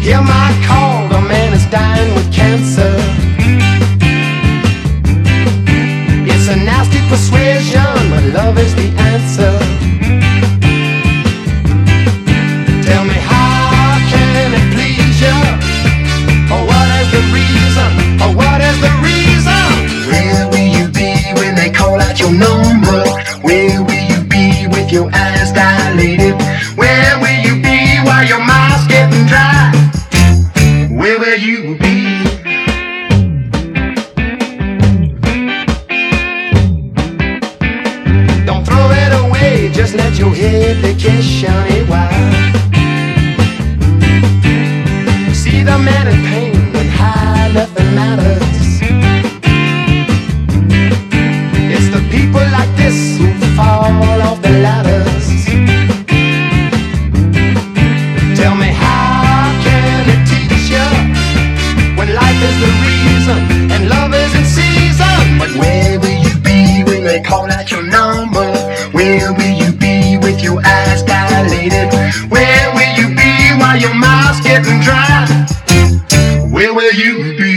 Hear my call, the man is dying with cancer. It's a nasty persuasion, but love is the answer. Tell me, how can it please you? Or what is the reason? Or what is the reason? Where will you be when they call out your number? Where will you be with your eyes dilated? Where will you be while your mouth's getting dry? Where will you be? Don't throw it away, just let your head vacation a while. See the man in pain when high nothing matters. It's the people like this who fall off the ladders. Tell me, how can it teach you when life is the reason and love is in season? But where will you be when they call out your number? Where will you be with your eyes dilated? Where will you be while your mouth's getting dry? Where will you be?